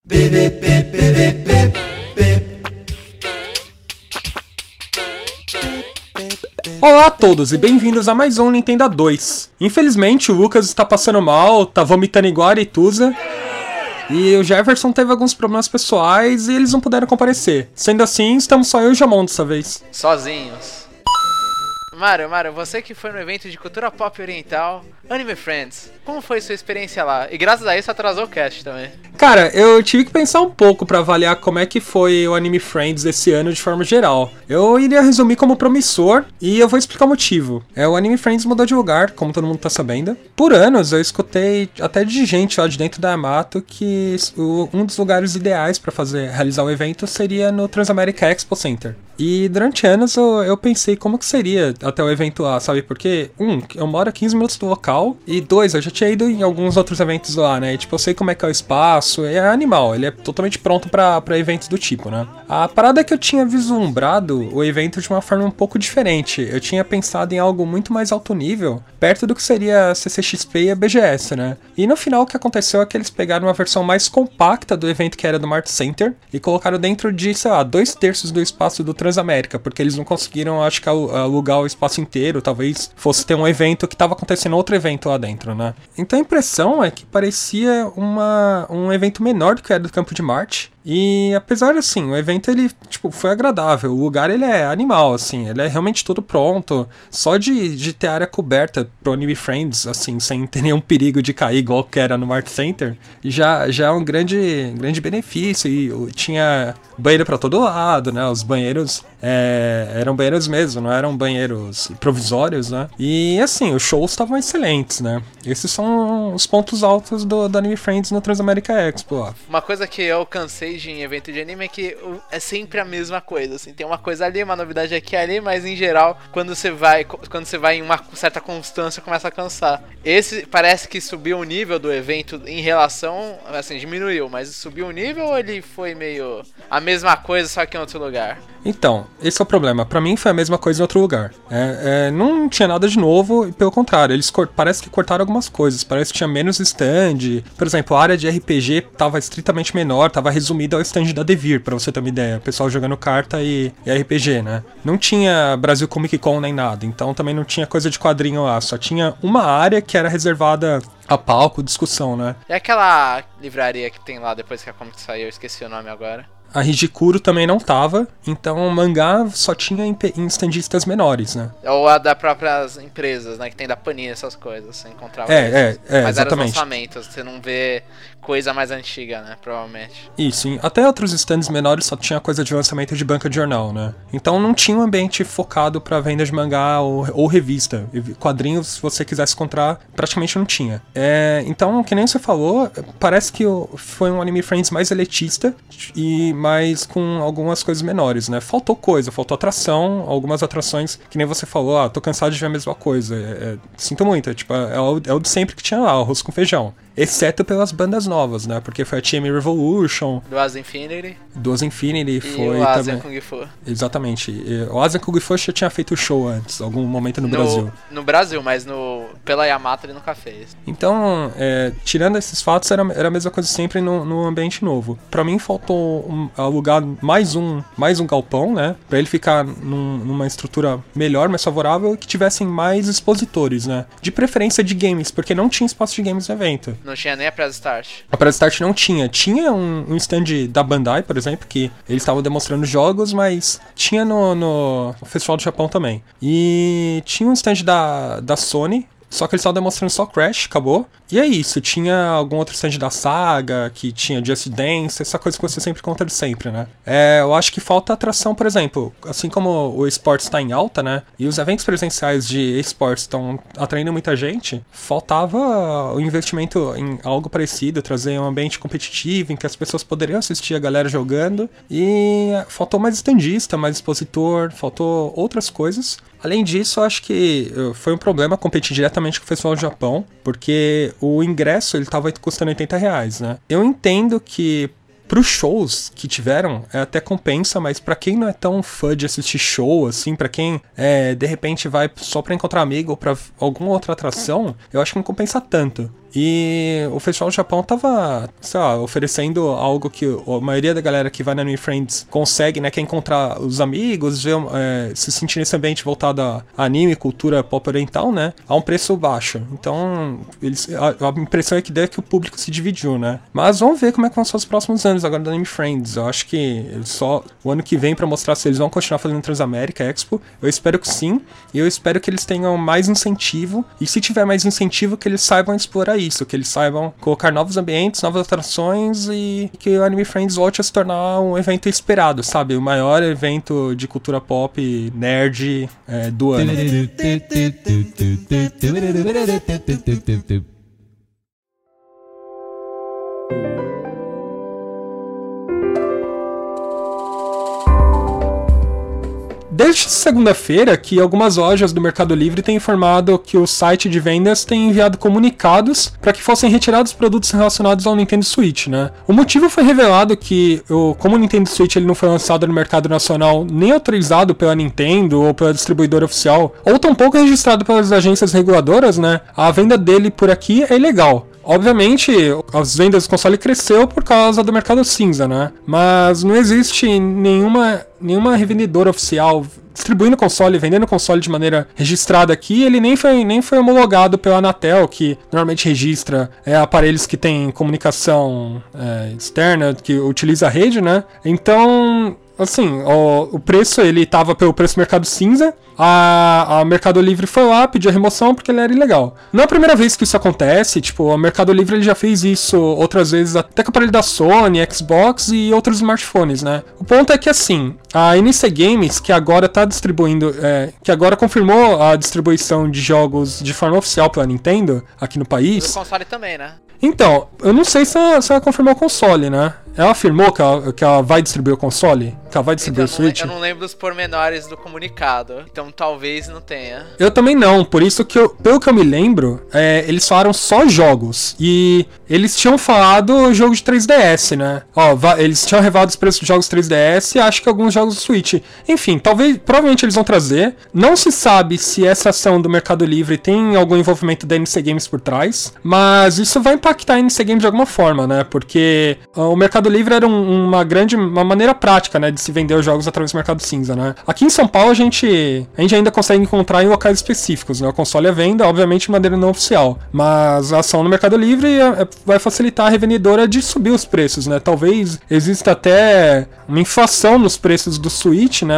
Olá a todos e bem-vindos a mais um Nintendo 2. Infelizmente o Lucas está passando mal, tá vomitando igual a Aretusa. E o Jefferson teve alguns problemas pessoais e eles não puderam comparecer. Sendo assim, estamos só eu e o Jamon dessa vez. Sozinhos. Mário, você que foi no evento de cultura pop oriental, Anime Friends, como foi sua experiência lá? E graças a isso atrasou o cast também. Cara, eu tive que pensar um pouco pra avaliar como é que foi o Anime Friends esse ano de forma geral. Eu iria resumir como promissor e eu vou explicar o motivo. O Anime Friends mudou de lugar, como todo mundo tá sabendo. Por anos eu escutei até de gente lá de dentro da Yamato que um dos lugares ideais pra realizar o evento seria no Transamerica Expo Center. E durante anos eu pensei como que seria até o evento lá, sabe? Porque, eu moro a 15 minutos do local, e 2, eu já tinha ido em alguns outros eventos lá, né? E, tipo, eu sei como é que é o espaço, é animal, ele é totalmente pronto pra eventos do tipo, né? A parada é que eu tinha vislumbrado o evento de uma forma um pouco diferente. Eu tinha pensado em algo muito mais alto nível, perto do que seria a CCXP e a BGS, né? E no final o que aconteceu é que eles pegaram uma versão mais compacta do evento que era do Mart Center e colocaram dentro de, sei lá, 2/3 do espaço do Transamérica, porque eles não conseguiram, acho que, alugar o espaço inteiro, talvez fosse ter um evento que tava acontecendo outro evento lá dentro, né? Então a impressão é que parecia um evento menor do que era do Campo de Marte. E apesar, assim, o evento, ele, tipo, foi agradável. O lugar, ele é animal, assim, ele é realmente tudo pronto. Só de ter área coberta pro Anime Friends, assim, sem ter nenhum perigo de cair igual que era no Mart Center, já é um grande benefício. E tinha banheiro pra todo lado, né? Os banheiros eram banheiros mesmo, não eram banheiros provisórios, né? E, assim, os shows estavam excelentes, né? Esses são os pontos altos do Anime Friends no Transamerica Expo, ó. Uma coisa que eu cansei em evento de anime é que é sempre a mesma coisa, assim, tem uma coisa ali, uma novidade aqui e ali, mas em geral, quando você vai em uma certa constância, começa a cansar. Esse parece que subiu o nível do evento em relação, assim, diminuiu, mas subiu o nível ou ele foi meio a mesma coisa, só que em outro lugar? Então, esse é o problema. Pra mim foi a mesma coisa em outro lugar. Não tinha nada de novo, e pelo contrário, eles parece que cortaram algumas coisas. Parece que tinha menos stand. Por exemplo, a área de RPG tava estritamente menor, tava resumida ao stand da Devir, pra você ter uma ideia. O pessoal jogando carta e RPG, né? Não tinha Brasil Comic Con nem nada, então também não tinha coisa de quadrinho lá. Só tinha uma área que era reservada a palco, discussão, né? E aquela livraria que tem lá depois que a Comic saiu, eu esqueci o nome agora. A Hijikuro também não tava, então o mangá só tinha em standistas menores, né? Ou a das próprias empresas, né? Que tem da Panini, essas coisas. Você encontrava mas exatamente. Eram os lançamentos, você não vê coisa mais antiga, né? Provavelmente. Isso, até outros stands menores só tinha coisa de lançamento de banca de jornal, né? Então não tinha um ambiente focado pra venda de mangá ou revista. Quadrinhos, se você quisesse encontrar, praticamente não tinha. Então, que nem você falou, parece que foi um Anime Friends mais elitista, mas com algumas coisas menores, né? Faltou atração, algumas atrações, que nem você falou, tô cansado de ver a mesma coisa. Sinto muito, é o de sempre que tinha lá, arroz com feijão. Exceto pelas bandas novas, né? Porque foi a TM Revolution. Do Asa Infinity. Foi o Asa também. Kung Fu. Exatamente. O Asa Kung Fu já tinha feito o show antes, algum momento no Brasil. No Brasil, mas pela Yamato ele nunca fez. Então, tirando esses fatos, era a mesma coisa sempre no ambiente novo. Pra mim, faltou alugar mais um galpão, né? Pra ele ficar numa estrutura melhor, mais favorável, e que tivessem mais expositores, né? De preferência de games, porque não tinha espaço de games no evento. Não tinha nem a Press Start. A Press Start não tinha. Tinha um stand da Bandai, por exemplo, que eles estavam demonstrando jogos, mas tinha no Festival do Japão também. E tinha um stand da Sony, só que eles estavam demonstrando só Crash, acabou. E é isso, tinha algum outro stand da Saga, que tinha Just Dance, essa coisa que você sempre encontra de sempre, né? Eu acho que falta atração, por exemplo, assim como o esportes está em alta, né? E os eventos presenciais de esportes estão atraindo muita gente, faltava o investimento em algo parecido, trazer um ambiente competitivo em que as pessoas poderiam assistir a galera jogando. E faltou mais standista, mais expositor, faltou outras coisas. Além disso, eu acho que foi um problema competir diretamente com o Festival do Japão, porque o ingresso ele tava custando R$80, né? Eu entendo que pros shows que tiveram, até compensa, mas pra quem não é tão fã de assistir show, assim, pra quem de repente vai só pra encontrar amigo ou pra alguma outra atração, eu acho que não compensa tanto. E o Festival do Japão tava, sei lá, oferecendo algo que a maioria da galera que vai na Anime Friends consegue, né? Que é encontrar os amigos, ver, se sentir nesse ambiente voltado a anime, cultura pop oriental, né? A um preço baixo. Então, a impressão é que deu que o público se dividiu, né? Mas vamos ver como é que vão ser os próximos anos agora da Anime Friends. Eu acho que só o ano que vem pra mostrar se eles vão continuar fazendo Transamérica Expo. Eu espero que sim. E eu espero que eles tenham mais incentivo. E se tiver mais incentivo, que eles saibam explorar isso. Que eles saibam colocar novos ambientes, novas atrações e que o Anime Friends volte a se tornar um evento esperado, sabe? O maior evento de cultura pop nerd do ano. Desde segunda-feira que algumas lojas do Mercado Livre têm informado que o site de vendas tem enviado comunicados para que fossem retirados produtos relacionados ao Nintendo Switch, né? O motivo foi revelado que, como o Nintendo Switch ele não foi lançado no mercado nacional nem autorizado pela Nintendo ou pela distribuidora oficial, ou tampouco registrado pelas agências reguladoras, né? A venda dele por aqui é ilegal. Obviamente, as vendas do console cresceu por causa do mercado cinza, né? Mas não existe nenhuma revendedora oficial distribuindo console, vendendo console de maneira registrada aqui. Ele nem foi homologado pela Anatel, que normalmente registra aparelhos que têm comunicação externa, que utiliza a rede, né? Então, assim, o preço, ele tava pelo preço mercado cinza. A Mercado Livre foi lá, pediu a remoção porque ele era ilegal. Não é a primeira vez que isso acontece, tipo, a Mercado Livre ele já fez isso outras vezes, até com o aparelho da Sony, Xbox e outros smartphones, né? O ponto é que, assim, a NC Games, que agora tá distribuindo, que agora confirmou a distribuição de jogos de forma oficial pela Nintendo aqui no país. O console também, né? Então, eu não sei se ela confirmou o console, né? Ela afirmou que ela vai distribuir o console? Que ela vai distribuir o Switch? Eu não lembro dos pormenores do comunicado, então talvez não tenha. Eu também não, por isso que pelo que eu me lembro, eles falaram só jogos. E eles tinham falado jogo de 3DS, né? Eles tinham revelado os preços de jogos 3DS e acho que alguns jogos do Switch. Enfim, provavelmente eles vão trazer. Não se sabe se essa ação do Mercado Livre tem algum envolvimento da NC Games por trás, mas isso vai impactar a NC Games de alguma forma, né? Porque o Mercado Livre era uma maneira prática, né, de se vender os jogos através do mercado cinza, né? Aqui em São Paulo a gente ainda consegue encontrar em locais específicos, né? O console é venda, obviamente de maneira não oficial, mas a ação no Mercado Livre vai facilitar a revendedora de subir os preços, né? Talvez exista até uma inflação nos preços do Switch, né?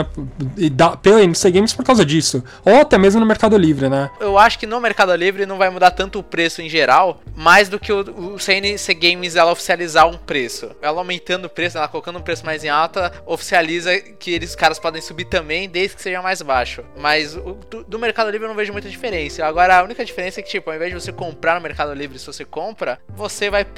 Pela NC Games por causa disso, ou até mesmo no Mercado Livre, né? Eu acho que no Mercado Livre não vai mudar tanto o preço em geral, mais do que o NC Games ela oficializar um preço. Ela aumentando o preço, ela colocando um preço mais em alta, oficializa que os caras podem subir também, desde que seja mais baixo. Mas do Mercado Livre eu não vejo muita diferença. Agora, a única diferença é que, tipo, ao invés de você comprar no Mercado Livre, se você compra, você vai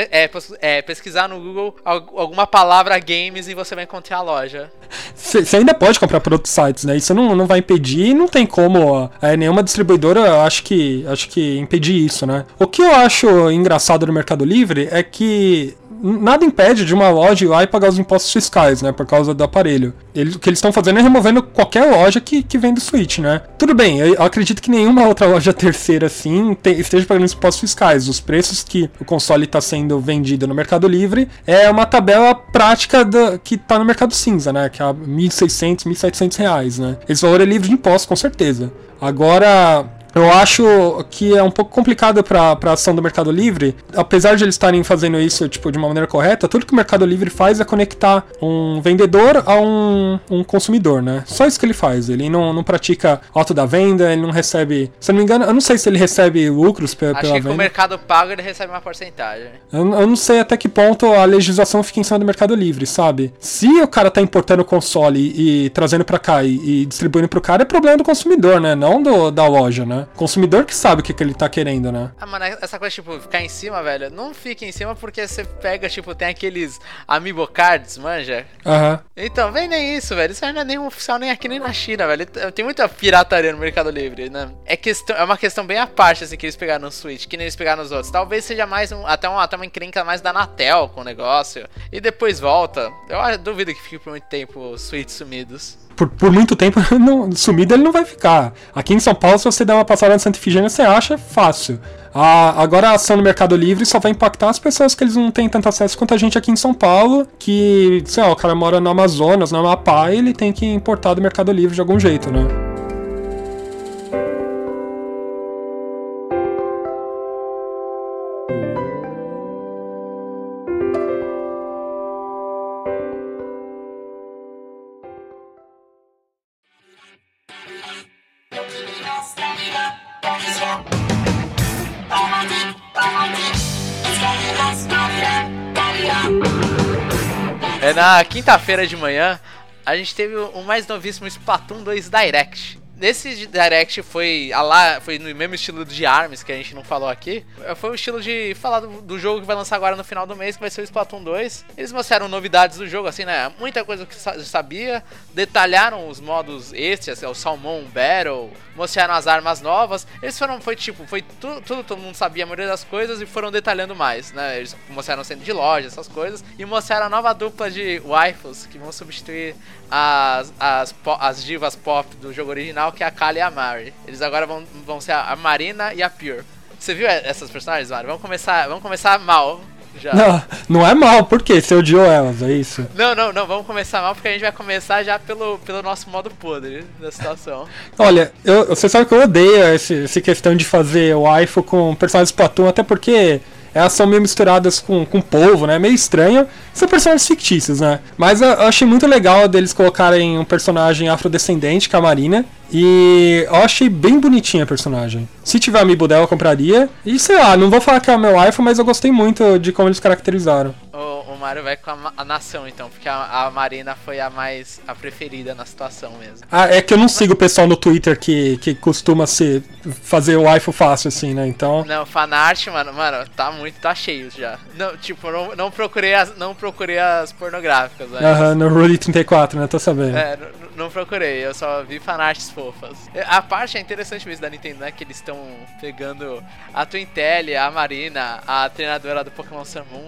pesquisar no Google alguma palavra games e você vai encontrar a loja. Você ainda pode comprar por outros sites, né? Isso não vai impedir e não tem como nenhuma distribuidora, acho que impedir isso, né? O que eu acho engraçado no Mercado Livre é que nada impede de uma loja ir lá e pagar os impostos fiscais, né, por causa do aparelho. O que eles estão fazendo é removendo qualquer loja que vende Switch, né. Tudo bem, eu acredito que nenhuma outra loja terceira, assim, esteja pagando os impostos fiscais. Os preços que o console está sendo vendido no Mercado Livre é uma tabela prática que está no Mercado Cinza, né, que é R$1.600, R$1.700, né. Esse valor é livre de impostos, com certeza. Agora, eu acho que é um pouco complicado para a ação do Mercado Livre, apesar de eles estarem fazendo isso tipo, de uma maneira correta. Tudo que o Mercado Livre faz é conectar um vendedor a um consumidor, né? Só isso que ele faz. Ele não pratica auto da venda, ele não recebe... Se eu não me engano, eu não sei se ele recebe lucros pela venda. Acho que com o Mercado Pago ele recebe uma porcentagem. Eu não sei até que ponto a legislação fica em cima do Mercado Livre, sabe? Se o cara tá importando o console e trazendo pra cá e distribuindo pro cara, é problema do consumidor, né? Não da loja, né? Consumidor que sabe o que ele tá querendo, né? Ah, mano, essa coisa, tipo, ficar em cima, velho, não fica em cima porque você pega, tipo, tem aqueles Amiibo Cards, manja? Aham. Então, vem nem isso, velho. Isso aí não é nem oficial nem aqui nem na China, velho. Tem muita pirataria no Mercado Livre, né? É uma questão bem à parte, assim, que eles pegaram no Switch, que nem eles pegaram nos outros. Talvez seja mais até uma encrenca mais da Anatel com o negócio. E depois volta. Eu duvido que fique por muito tempo os Switch sumidos. por muito tempo sumido ele não vai ficar. Aqui em São Paulo, se você der uma passada na Santa Ifigênia, você acha fácil. Agora a ação no Mercado Livre só vai impactar as pessoas que eles não têm tanto acesso quanto a gente aqui em São Paulo, que, sei lá, o cara mora no Amazonas, no Amapá, e ele tem que importar do Mercado Livre de algum jeito, né? Na quinta-feira de manhã, a gente teve o mais novíssimo Splatoon 2 Direct. Nesse Direct foi no mesmo estilo de ARMS, que a gente não falou aqui. Foi o estilo de falar do jogo que vai lançar agora no final do mês, que vai ser o Splatoon 2. Eles mostraram novidades do jogo, assim, né? Muita coisa que eu sabia. Detalharam os modos extras, o Salmon Battle. Mostraram as armas novas. Foi tudo, todo mundo sabia a maioria das coisas e foram detalhando mais, né? Eles mostraram centro de loja, essas coisas. E mostraram a nova dupla de waifus que vão substituir as divas pop do jogo original, que é a Kali e a Mari. Eles agora vão ser a Marina e a Pure. Você viu essas personagens, Mário? Vamos começar mal. Já. Não é mal, por quê? Você odiou elas, é isso? Não, vamos começar mal porque a gente vai começar já pelo nosso modo podre da situação. Olha, você sabe que eu odeio essa questão de fazer o waifu com personagens Splatoon, até porque elas são meio misturadas com polvo, né? Meio estranho. São personagens fictícios, né? Mas eu achei muito legal deles colocarem um personagem afrodescendente, que é a Marina. E eu achei bem bonitinha a personagem. Se tiver amiibo dela, eu compraria. E sei lá, não vou falar que é o meu waifu, mas eu gostei muito de como eles caracterizaram. O Mario vai com a nação, então, porque a Marina foi a preferida na situação mesmo. É que eu não sigo o pessoal no Twitter que costuma fazer o waifu fácil, assim, né? Então... Não, fanart, mano, tá cheio já. Não, tipo, não procurei as pornográficas, né? No Rudy 34, né? Tô sabendo. Não procurei, eu só vi fanarts fofas. A parte é interessante mesmo da Nintendo, né? Que eles estão pegando a Twintelle, a Marina, a treinadora do Pokémon Sun Moon,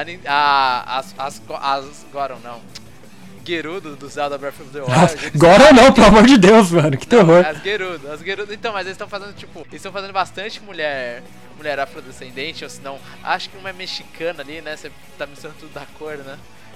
as Goron, não. Gerudo do Zelda Breath of the Wild. Goron não, pelo amor de Deus, mano, que terror. As Gerudo. Então, mas eles estão fazendo, eles estão fazendo bastante mulher afrodescendente, ou se não, acho que uma é mexicana ali, né? Você tá misturando tudo da cor, né?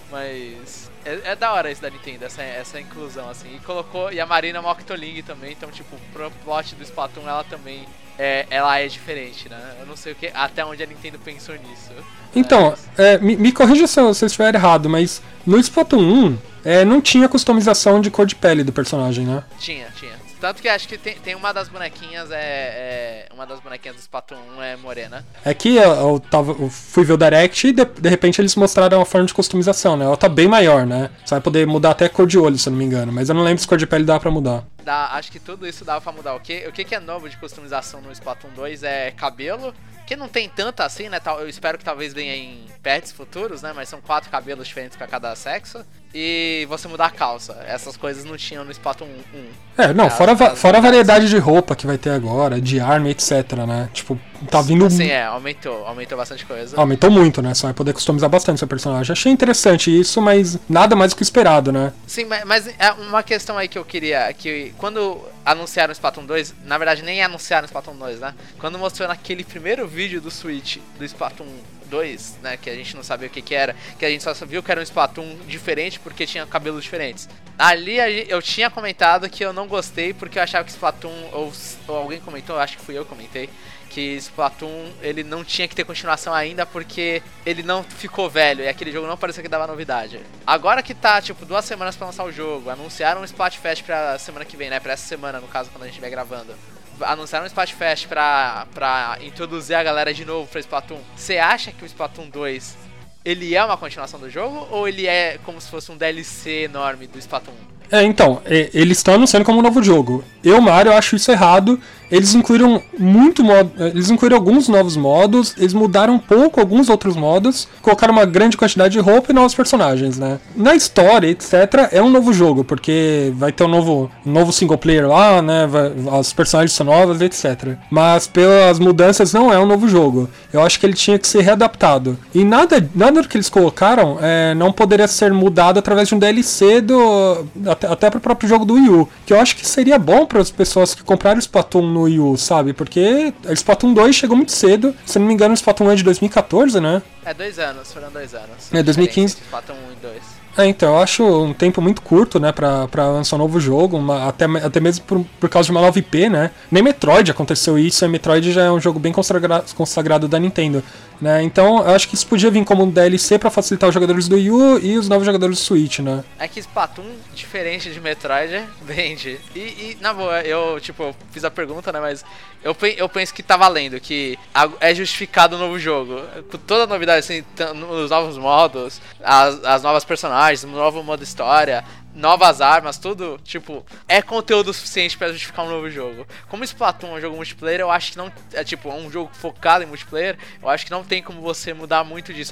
Mas é da hora isso da Nintendo, essa inclusão, assim. E a Marina é uma Octoling também, então, tipo, pro plot do Splatoon, ela também ela é diferente, né? Eu não sei até onde a Nintendo pensou nisso. Então, me corrija se eu estiver errado, mas no Splatoon 1 não tinha customização de cor de pele do personagem, né? Tinha. Tanto que acho que tem uma das bonequinhas, uma das bonequinhas do Splatoon 1 é morena. É que eu fui ver o Direct e de repente eles mostraram a forma de customização, né? Ela tá bem maior, né? Você vai poder mudar até a cor de olho, se eu não me engano. Mas eu não lembro se cor de pele dá pra mudar. Acho que tudo isso dava pra mudar. O que é novo de customização no Splatoon 2 é cabelo. Que não tem tanto assim, né? Eu espero que talvez venha em pets futuros, né? Mas são 4 cabelos diferentes pra cada sexo. E você mudar a calça. Essas coisas não tinham no Splatoon 1. Fora a variedade de roupa que vai ter agora, de arma, etc, né? Tipo, tá vindo... Sim, aumentou bastante coisa. Aumentou muito, né? Você vai poder customizar bastante seu personagem. Achei interessante isso, mas nada mais do que esperado, né? Sim, mas é uma questão aí que eu queria... Que quando anunciaram o Splatoon 2, na verdade nem anunciaram o Splatoon 2, né? Quando mostrou naquele primeiro vídeo do Switch, do Splatoon 2, né, que a gente não sabia o que era, que a gente só viu que era um Splatoon diferente porque tinha cabelos diferentes. Ali eu tinha comentado que eu não gostei porque eu achava que Splatoon, ou alguém comentou, acho que fui eu que comentei, que Splatoon ele não tinha que ter continuação ainda porque ele não ficou velho e aquele jogo não parecia que dava novidade. Agora que tá, 2 semanas pra lançar o jogo, anunciaram um Splatfest pra semana que vem, né, pra essa semana, no caso, quando a gente estiver gravando. Anunciaram um Splatfest pra introduzir a galera de novo pra Splatoon. Você acha que o Splatoon 2 ele é uma continuação do jogo ou ele é como se fosse um DLC enorme do Splatoon 1? Então, eles estão anunciando como um novo jogo. Mario, acho isso errado. eles incluíram eles incluíram alguns novos modos, eles mudaram um pouco alguns outros modos, colocaram uma grande quantidade de roupa e novos personagens, né? Na história, etc, é um novo jogo, porque vai ter um novo single player lá, né? As personagens são novas, etc. Mas pelas mudanças não é um novo jogo. Eu acho que ele tinha que ser readaptado. E nada do que eles colocaram não poderia ser mudado através de um DLC até pro próprio jogo do Wii U, que eu acho que seria bom para as pessoas que compraram o Splatoon no Wii U, sabe? Porque o Splatoon 2 chegou muito cedo, se não me engano o Splatoon é de 2014, né? É 2 anos, foram 2 anos. É 2015. Splatoon 1 e 2. Então, eu acho um tempo muito curto, né, pra lançar um novo jogo, até mesmo por causa de uma nova IP, né? Nem Metroid aconteceu isso, e Metroid já é um jogo bem consagrado da Nintendo, né? Então, eu acho que isso podia vir como um DLC pra facilitar os jogadores do Wii U e os novos jogadores do Switch, né? É que Splatoon, diferente de Metroid, vende. E na boa, eu fiz a pergunta, né, mas eu penso que tá valendo, que é justificado o novo jogo. Com toda a novidade, assim, os novos modos, as novas personagens, o novo modo história, novas armas, tudo, é conteúdo suficiente pra justificar um novo jogo. Como Splatoon é um jogo multiplayer, eu acho que não, é um jogo focado em multiplayer, eu acho que não tem como você mudar muito disso.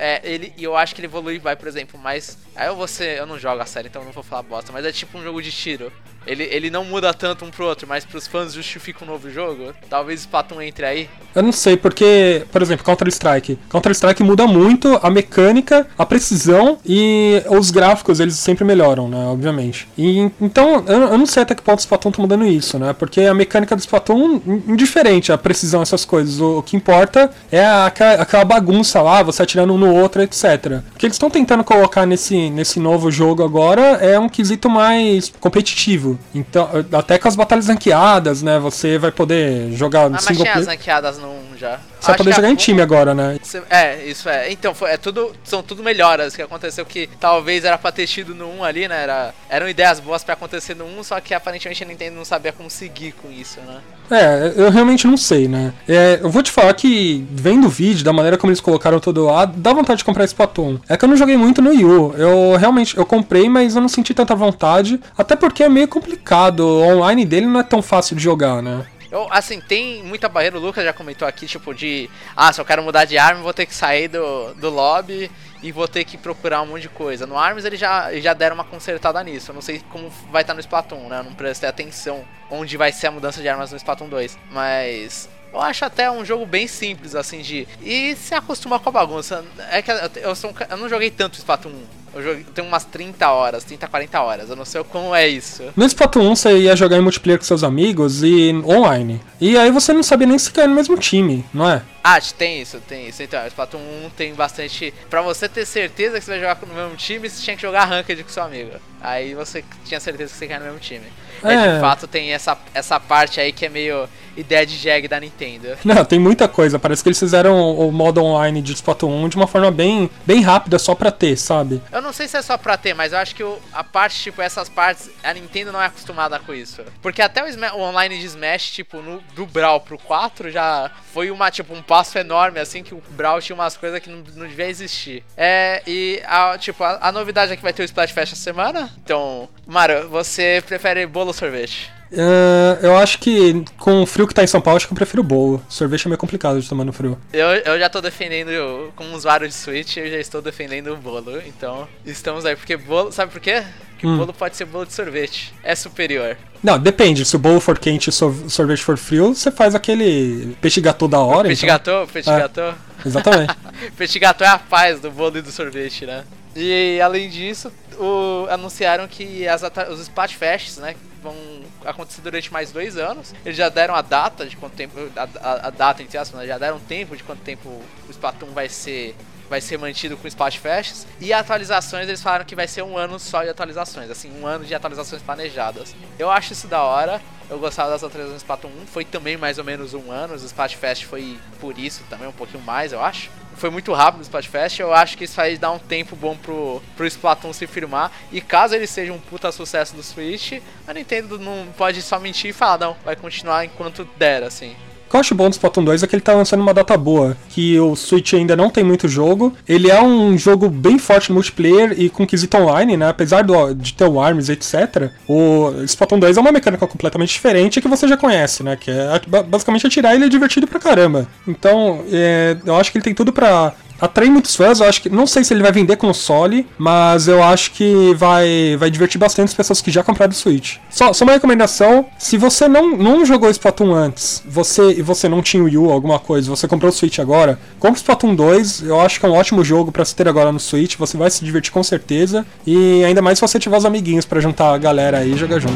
E eu acho que ele evolui, por exemplo, mas aí eu não jogo a série, então eu não vou falar bosta, mas é tipo um jogo de tiro. Ele não muda tanto um pro outro, mas pros fãs justifica um novo jogo. Talvez Splatoon entre aí. Eu não sei, porque, por exemplo, Counter-Strike muda muito a mecânica, a precisão e os gráficos, eles sempre melhoram, né, obviamente. Então, eu não sei até que ponto o Splatoon tá mudando isso, né, porque a mecânica do Splatoon, indiferente, a precisão, essas coisas, o que importa é aquela bagunça lá, você atirando um no outro, etc. O que eles estão tentando colocar nesse novo jogo agora é um quesito mais competitivo. Então, até com as batalhas ranqueadas, né, você vai poder jogar mas tinha as ranqueadas no 1 já. Você vai poder jogar em time agora, né? Isso é. Então, são tudo melhoras que aconteceu que talvez era pra ter tido no 1 ali, né? Eram ideias boas pra acontecer no 1, só que aparentemente a Nintendo não sabia como seguir com isso, né? Eu realmente não sei, né? Eu vou te falar que, vendo o vídeo, da maneira como eles colocaram todo lá, dá vontade de comprar Splatoon. É que eu não joguei muito no Wii U. Eu comprei, mas eu não senti tanta vontade, até porque é meio complicado. O online dele não é tão fácil de jogar, né? Tem muita barreira, o Lucas já comentou aqui, se eu quero mudar de arma, vou ter que sair do lobby e vou ter que procurar um monte de coisa. No ARMS eles já deram uma consertada nisso, eu não sei como vai estar no Splatoon, né, eu não prestei atenção onde vai ser a mudança de armas no Splatoon 2, mas eu acho até um jogo bem simples, assim, e se acostuma com a bagunça. É que eu não joguei tanto Splatoon 1. Eu tenho umas 30, 40 horas. Eu não sei como é isso. No Splatoon 1 você ia jogar em multiplayer com seus amigos e online. E aí você não sabia nem se cair no mesmo time, não é? Tem isso. Então, o Splatoon 1 tem bastante... Pra você ter certeza que você vai jogar no mesmo time, você tinha que jogar Ranked com seu amigo. Aí você tinha certeza que você cai no mesmo time. De fato, tem essa parte aí que é meio ideia de jag da Nintendo. Não, tem muita coisa. Parece que eles fizeram o modo online de Splatoon 1 de uma forma bem rápida, só pra ter, sabe? Eu não sei se é só pra ter, mas eu acho que a parte, essas partes, a Nintendo não é acostumada com isso. Porque até o online de Smash, do Brawl pro 4 já foi um passo enorme, assim, que o Brawl tinha umas coisas que não devia existir. A novidade é que vai ter o Splatfest essa semana. Então, Mario, você prefere bolo ou sorvete? Eu acho que com o frio que tá em São Paulo, acho que eu prefiro bolo. Sorvete é meio complicado de tomar no frio. Eu já tô defendendo, como usuário de Switch, eu já estou defendendo o bolo. Então, estamos aí. Porque bolo, sabe por quê? Porque o bolo pode ser bolo de sorvete. É superior. Não, depende. Se o bolo for quente e o sorvete for frio, você faz aquele petit gâteau da hora. Petit gâteau? Exatamente. Petit gâteau é a paz do bolo e do sorvete, né? E além disso, anunciaram que os Splatfests, né, vão acontecer durante mais 2 anos. Eles já deram a data de quanto tempo, a data entre aspas, né, já deram tempo de quanto tempo o Splatoon vai ser mantido com Splatfests. E atualizações, eles falaram que vai ser 1 ano só de atualizações, assim, 1 ano de atualizações planejadas. Eu acho isso da hora. Eu gostava das atualizações do Splatoon 1, foi também mais ou menos 1 ano. O Splatfest foi por isso também, um pouquinho mais, eu acho. Foi muito rápido o Splatfest, eu acho que isso vai dar um tempo bom pro Splatoon se firmar. E caso ele seja um puta sucesso do Switch, a Nintendo não pode só mentir e falar, não, vai continuar enquanto der, assim. O que eu acho bom do Splatoon 2 é que ele tá lançando uma data boa, que o Switch ainda não tem muito jogo. Ele é um jogo bem forte no multiplayer e com quesito online, né? Apesar de ter o ARMS, etc. O Splatoon 2 é uma mecânica completamente diferente que você já conhece, né? Que é basicamente atirar, ele é divertido pra caramba. Então, eu acho que ele tem tudo pra atrair muitos fãs. Eu acho que, não sei se ele vai vender console, mas eu acho que vai divertir bastante as pessoas que já compraram o Switch. Só uma recomendação: se você não jogou Splatoon antes, você não tinha o Wii U, alguma coisa, você comprou o Switch agora, compre o Splatoon 2. Eu acho que é um ótimo jogo pra se ter agora no Switch. Você vai se divertir com certeza, e ainda mais se você tiver os amiguinhos pra juntar a galera aí e jogar junto.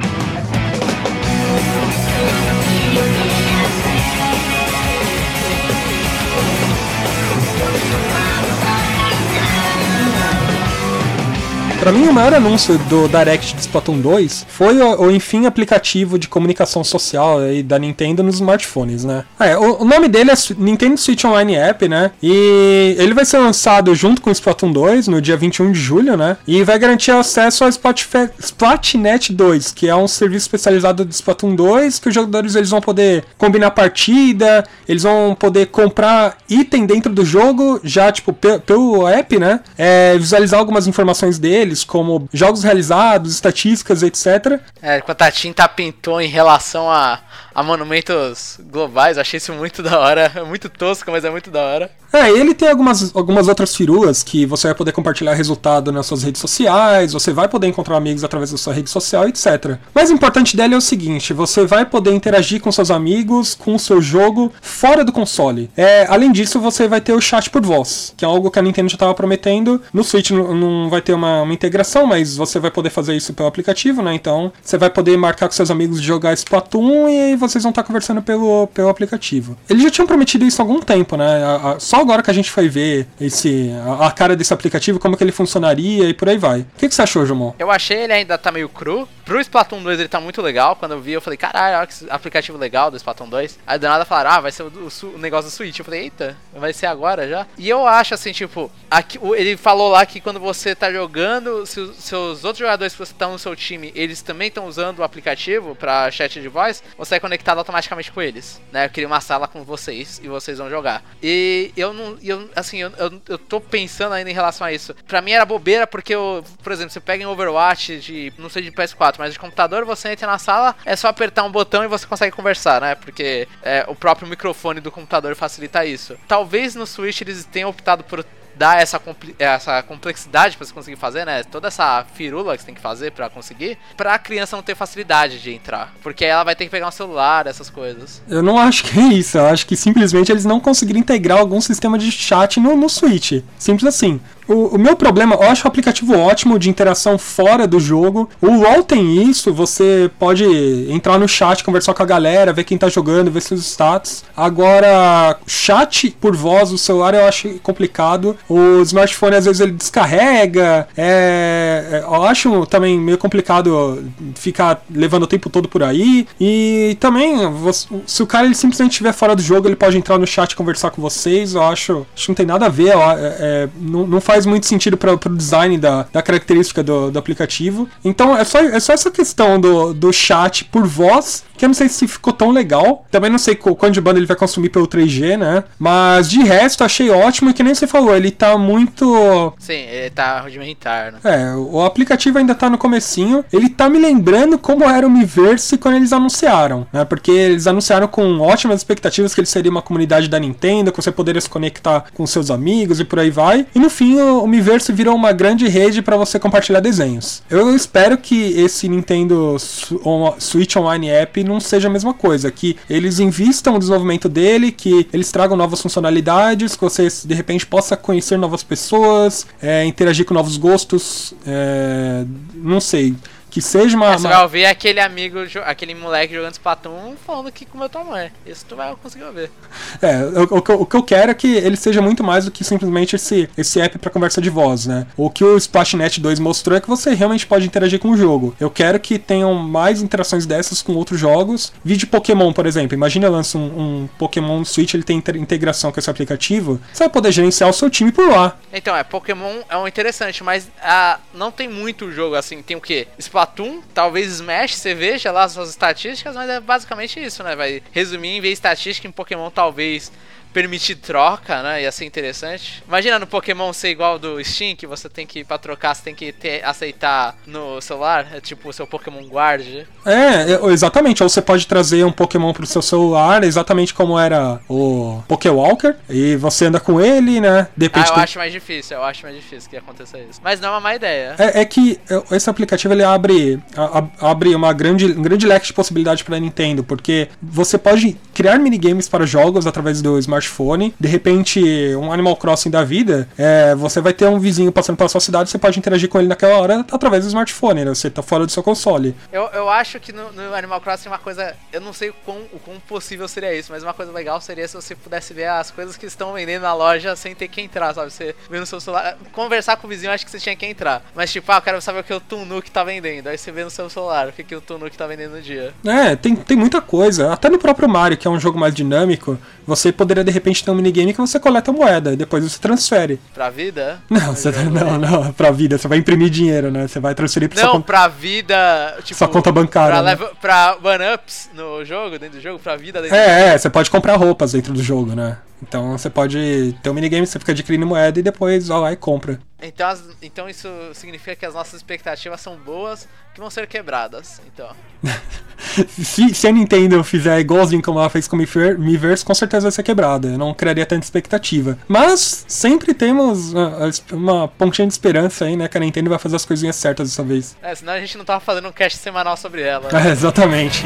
Pra mim, o maior anúncio do Direct de Splatoon 2 foi o enfim, aplicativo de comunicação social aí da Nintendo nos smartphones, né? O nome dele é Nintendo Switch Online App, né? E ele vai ser lançado junto com o Splatoon 2 no dia 21 de julho, né? E vai garantir acesso ao Splatnet 2, que é um serviço especializado do Splatoon 2, que os jogadores eles vão poder combinar partida, eles vão poder comprar item dentro do jogo, já tipo pelo app, né? Visualizar algumas informações deles, como jogos realizados, estatísticas, etc. Quanto a tinta pintou em relação a monumentos globais, eu achei isso muito da hora. É muito tosco, mas é muito da hora. Ele tem algumas outras firulas que você vai poder compartilhar resultado nas suas redes sociais, você vai poder encontrar amigos através da sua rede social, etc. O mais importante dele é o seguinte: você vai poder interagir com seus amigos, com o seu jogo, fora do console. Além disso, você vai ter o chat por voz, que é algo que a Nintendo já estava prometendo. No Switch não vai ter uma integração, mas você vai poder fazer isso pelo aplicativo, né? Então, você vai poder marcar com seus amigos de jogar Splatoon e aí vocês vão estar conversando pelo aplicativo. Eles já tinham prometido isso há algum tempo, né? Só agora que a gente foi ver a cara desse aplicativo, como que ele funcionaria e por aí vai. O que você achou, Jomon? Eu achei ele ainda tá meio cru. Pro Splatoon 2 ele tá muito legal. Quando eu vi, eu falei, caralho, olha que aplicativo legal do Splatoon 2. Aí do nada falaram, vai ser o negócio do Switch. Eu falei, eita, vai ser agora já? E eu acho assim, tipo, ele falou lá que quando você tá jogando, se os seus outros jogadores que estão no seu time, eles também estão usando o aplicativo pra chat de voz, você é conectado automaticamente com eles, né? Eu queria uma sala com vocês e vocês vão jogar. E eu tô pensando ainda em relação a isso. Pra mim era bobeira porque, por exemplo, você pega em Overwatch não sei de PS4, mas de computador, você entra na sala, é só apertar um botão e você consegue conversar, né? Porque o próprio microfone do computador facilita isso. Talvez no Switch eles tenham optado por dar essa complexidade pra você conseguir fazer, né? Toda essa firula que você tem que fazer pra conseguir, pra criança não ter facilidade de entrar. Porque aí ela vai ter que pegar um celular, essas coisas. Eu não acho que é isso. Eu acho que simplesmente eles não conseguiram integrar algum sistema de chat no Switch. Simples assim. O meu problema, eu acho o aplicativo ótimo de interação fora do jogo. O LoL tem isso, você pode entrar no chat, conversar com a galera, ver quem tá jogando, ver seus status. Agora, chat por voz do celular eu acho complicado. O smartphone às vezes ele descarrega. Eu acho também meio complicado ficar levando o tempo todo por aí. E também, se o cara ele simplesmente estiver fora do jogo, ele pode entrar no chat e conversar com vocês. Eu acho que não tem nada a ver. Não faz muito sentido para o design da característica do aplicativo. Então é só essa questão do chat por voz, que eu não sei se ficou tão legal. Também não sei quanto de banda ele vai consumir pelo 3G, né? Mas de resto achei ótimo, e que nem você falou, ele tá muito... Sim, ele tá rudimentar, né? O aplicativo ainda tá no comecinho. Ele tá me lembrando como era o Miiverse quando eles anunciaram, né? Porque eles anunciaram com ótimas expectativas que ele seria uma comunidade da Nintendo, que você poderia se conectar com seus amigos e por aí vai. E no fim o Miiverse virou uma grande rede para você compartilhar desenhos. Eu espero que esse Nintendo Switch Online App não seja a mesma coisa, que eles invistam no desenvolvimento dele, que eles tragam novas funcionalidades, que você de repente possa conhecer novas pessoas, interagir com novos gostos, não sei. Que seja uma... Você vai ouvir aquele moleque jogando Splatoon falando que comeu tua mãe. Isso tu vai conseguir ouvir. O que eu quero é que ele seja muito mais do que simplesmente esse app pra conversa de voz, né? O que o Splatnet 2 mostrou é que você realmente pode interagir com o jogo. Eu quero que tenham mais interações dessas com outros jogos. Vídeo Pokémon, por exemplo. Imagina lança um Pokémon no Switch, ele tem integração com esse aplicativo. Você vai poder gerenciar o seu time por lá. Então, Pokémon é um interessante, mas não tem muito jogo assim. Tem o quê? Splatoon Splatoon, talvez Smash, você veja lá as suas estatísticas, mas é basicamente isso, né? Vai resumir em ver estatística em Pokémon, talvez permitir troca, né? Ia ser interessante. Imagina no Pokémon ser igual do Steam, que você tem que, pra trocar, você tem que aceitar no celular. É tipo o seu Pokémon Guard. Exatamente. Ou você pode trazer um Pokémon pro seu celular, exatamente como era o Pokéwalker, e você anda com ele, né? Eu acho mais difícil que aconteça isso. Mas não é uma má ideia. É que esse aplicativo, ele abre um grande leque de possibilidades pra Nintendo, porque você pode criar minigames para jogos através do smartphone. De repente, um Animal Crossing da vida, você vai ter um vizinho passando pela sua cidade, você pode interagir com ele naquela hora através do smartphone, né? Você tá fora do seu console. Eu acho que no Animal Crossing uma coisa, eu não sei o quão possível seria isso, mas uma coisa legal seria se você pudesse ver as coisas que estão vendendo na loja sem ter que entrar, sabe? Você vê no seu celular, conversar com o vizinho, acho que você tinha que entrar. Mas tipo, eu quero saber o que o Tunuk tá vendendo. Aí você vê no seu celular o que o Tunuk tá vendendo no dia. Tem muita coisa. Até no próprio Mario, que é um jogo mais dinâmico, você poderia de repente ter um minigame que você coleta moeda e depois você transfere. Pra vida? Não, pra vida. Você vai imprimir dinheiro, né? Você vai transferir pra sua conta. Pra vida, tipo, sua conta bancária. Pra one-ups no jogo, dentro do jogo, pra vida dentro do jogo. Você pode comprar roupas dentro do jogo, né? Então você pode ter um minigame, você fica adquirindo moeda e depois vai lá e compra. Então isso significa que as nossas expectativas são boas, que vão ser quebradas, então. se a Nintendo fizer igualzinho como ela fez com o Miiverse, com certeza vai ser quebrada. Eu não criaria tanta expectativa. Mas sempre temos uma pontinha de esperança aí, né? Que a Nintendo vai fazer as coisinhas certas dessa vez. Senão a gente não tava fazendo um cast semanal sobre ela. Exatamente.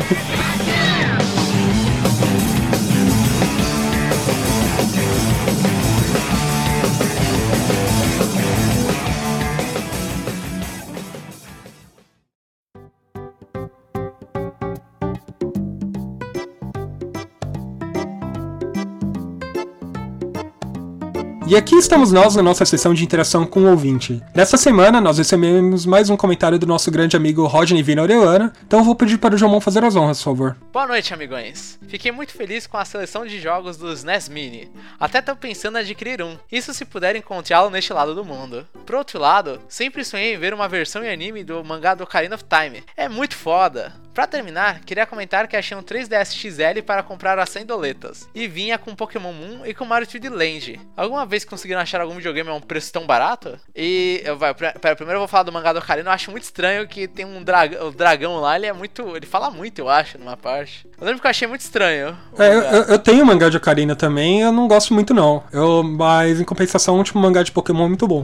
E aqui estamos nós na nossa sessão de interação com o ouvinte. Nessa semana, nós recebemos mais um comentário do nosso grande amigo Rodney Vina Orellana, então eu vou pedir para o Jomon fazer as honras, por favor. Boa noite, amigões. Fiquei muito feliz com a seleção de jogos do SNES Mini. Até tô pensando em adquirir um, isso se puder encontrá-lo neste lado do mundo. Por outro lado, sempre sonhei em ver uma versão em anime do mangá do Ocarina of Time. É muito foda. Pra terminar, queria comentar que achei um 3DS XL para comprar a 100 doletas, e vinha com Pokémon Moon e com Mario 3D Land. Alguma vez conseguiram achar algum videogame a um preço tão barato? Primeiro eu vou falar do mangá do Ocarina. Eu acho muito estranho que tem um o dragão lá, ele fala muito, eu acho, numa parte. Eu lembro que eu achei muito estranho. Eu tenho mangá de Ocarina também, eu não gosto muito não. Mas em compensação, tipo, o mangá de Pokémon é muito bom.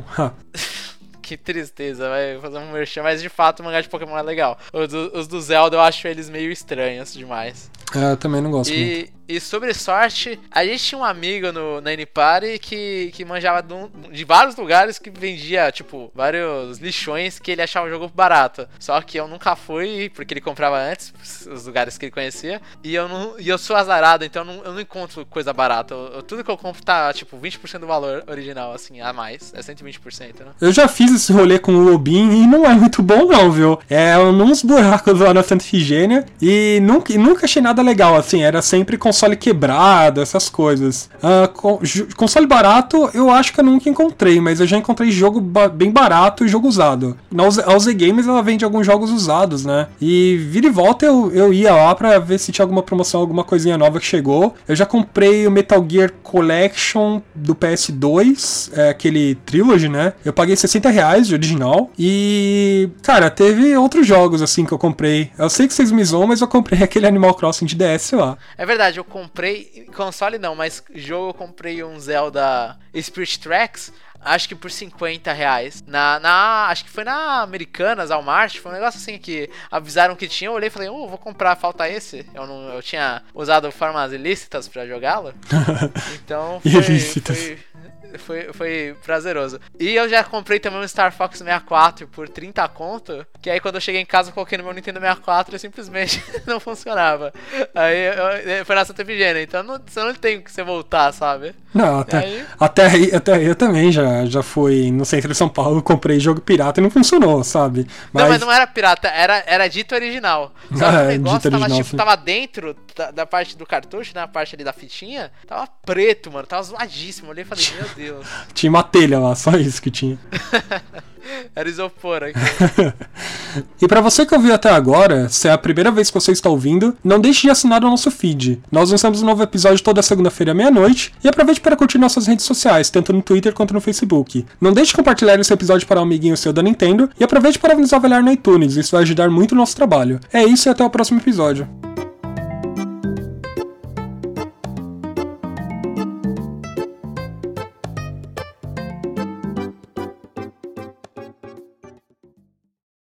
Que tristeza, vai fazer um merchan, mas de fato o mangá de Pokémon é legal. Os do Zelda eu acho eles meio estranhos demais. Eu também não gosto muito. E sobre sorte, a gente tinha um amigo na N-Party que manjava de vários lugares que vendia, tipo, vários lixões que ele achava o jogo barato. Só que eu nunca fui, porque ele comprava antes, os lugares que ele conhecia. E eu sou azarado, então eu não encontro coisa barata. Tudo que eu compro tá, tipo, 20% do valor original, assim, a mais. É 120%, né? Eu já fiz esse rolê com o Lobin e não é muito bom não, viu? Uns buracos lá na Santa Ifigênia e nunca achei nada legal, assim. Era sempre console quebrado, essas coisas. Console barato, eu acho que eu nunca encontrei, mas eu já encontrei jogo bem barato e jogo usado. A UZ Games, ela vende alguns jogos usados, né? E vira e volta eu ia lá pra ver se tinha alguma promoção, alguma coisinha nova que chegou. Eu já comprei o Metal Gear Collection do PS2, aquele Trilogy, né? Eu paguei R$60 de original. E, cara, teve outros jogos, assim, que eu comprei. Eu sei que vocês me zoam, mas eu comprei aquele Animal Crossing de DS lá. É verdade, eu comprei, console não, mas jogo eu comprei um Zelda Spirit Tracks, acho que por R$50. Acho que foi na Americanas, Walmart, foi um negócio assim que avisaram que tinha, eu olhei e falei, vou comprar, falta esse. Eu tinha usado formas ilícitas pra jogá-lo. Então foi prazeroso. E eu já comprei também um Star Fox 64 por 30 conto, que aí quando eu cheguei em casa eu coloquei no meu Nintendo 64 e simplesmente não funcionava. Aí foi na Santa Efigênia, então você não tem que você voltar, sabe? Não, até aí eu também já fui no centro de São Paulo, comprei jogo pirata e não funcionou, sabe? Mas não era pirata, era dito original. Só que o negócio tava dentro da parte do cartucho, né? A parte ali da fitinha, tava preto, mano, tava zoadíssimo. Eu olhei e falei, meu Deus. Tinha uma telha lá, só isso que tinha. Era isopor aqui. E pra você que ouviu até agora, se é a primeira vez que você está ouvindo, não deixe de assinar o nosso feed. Nós lançamos um novo episódio toda segunda-feira à meia-noite, e aproveite para curtir nossas redes sociais, tanto no Twitter quanto no Facebook. Não deixe de compartilhar esse episódio para um amiguinho seu da Nintendo, e aproveite para nos avaliar no iTunes, isso vai ajudar muito no nosso trabalho. É isso e até o próximo episódio.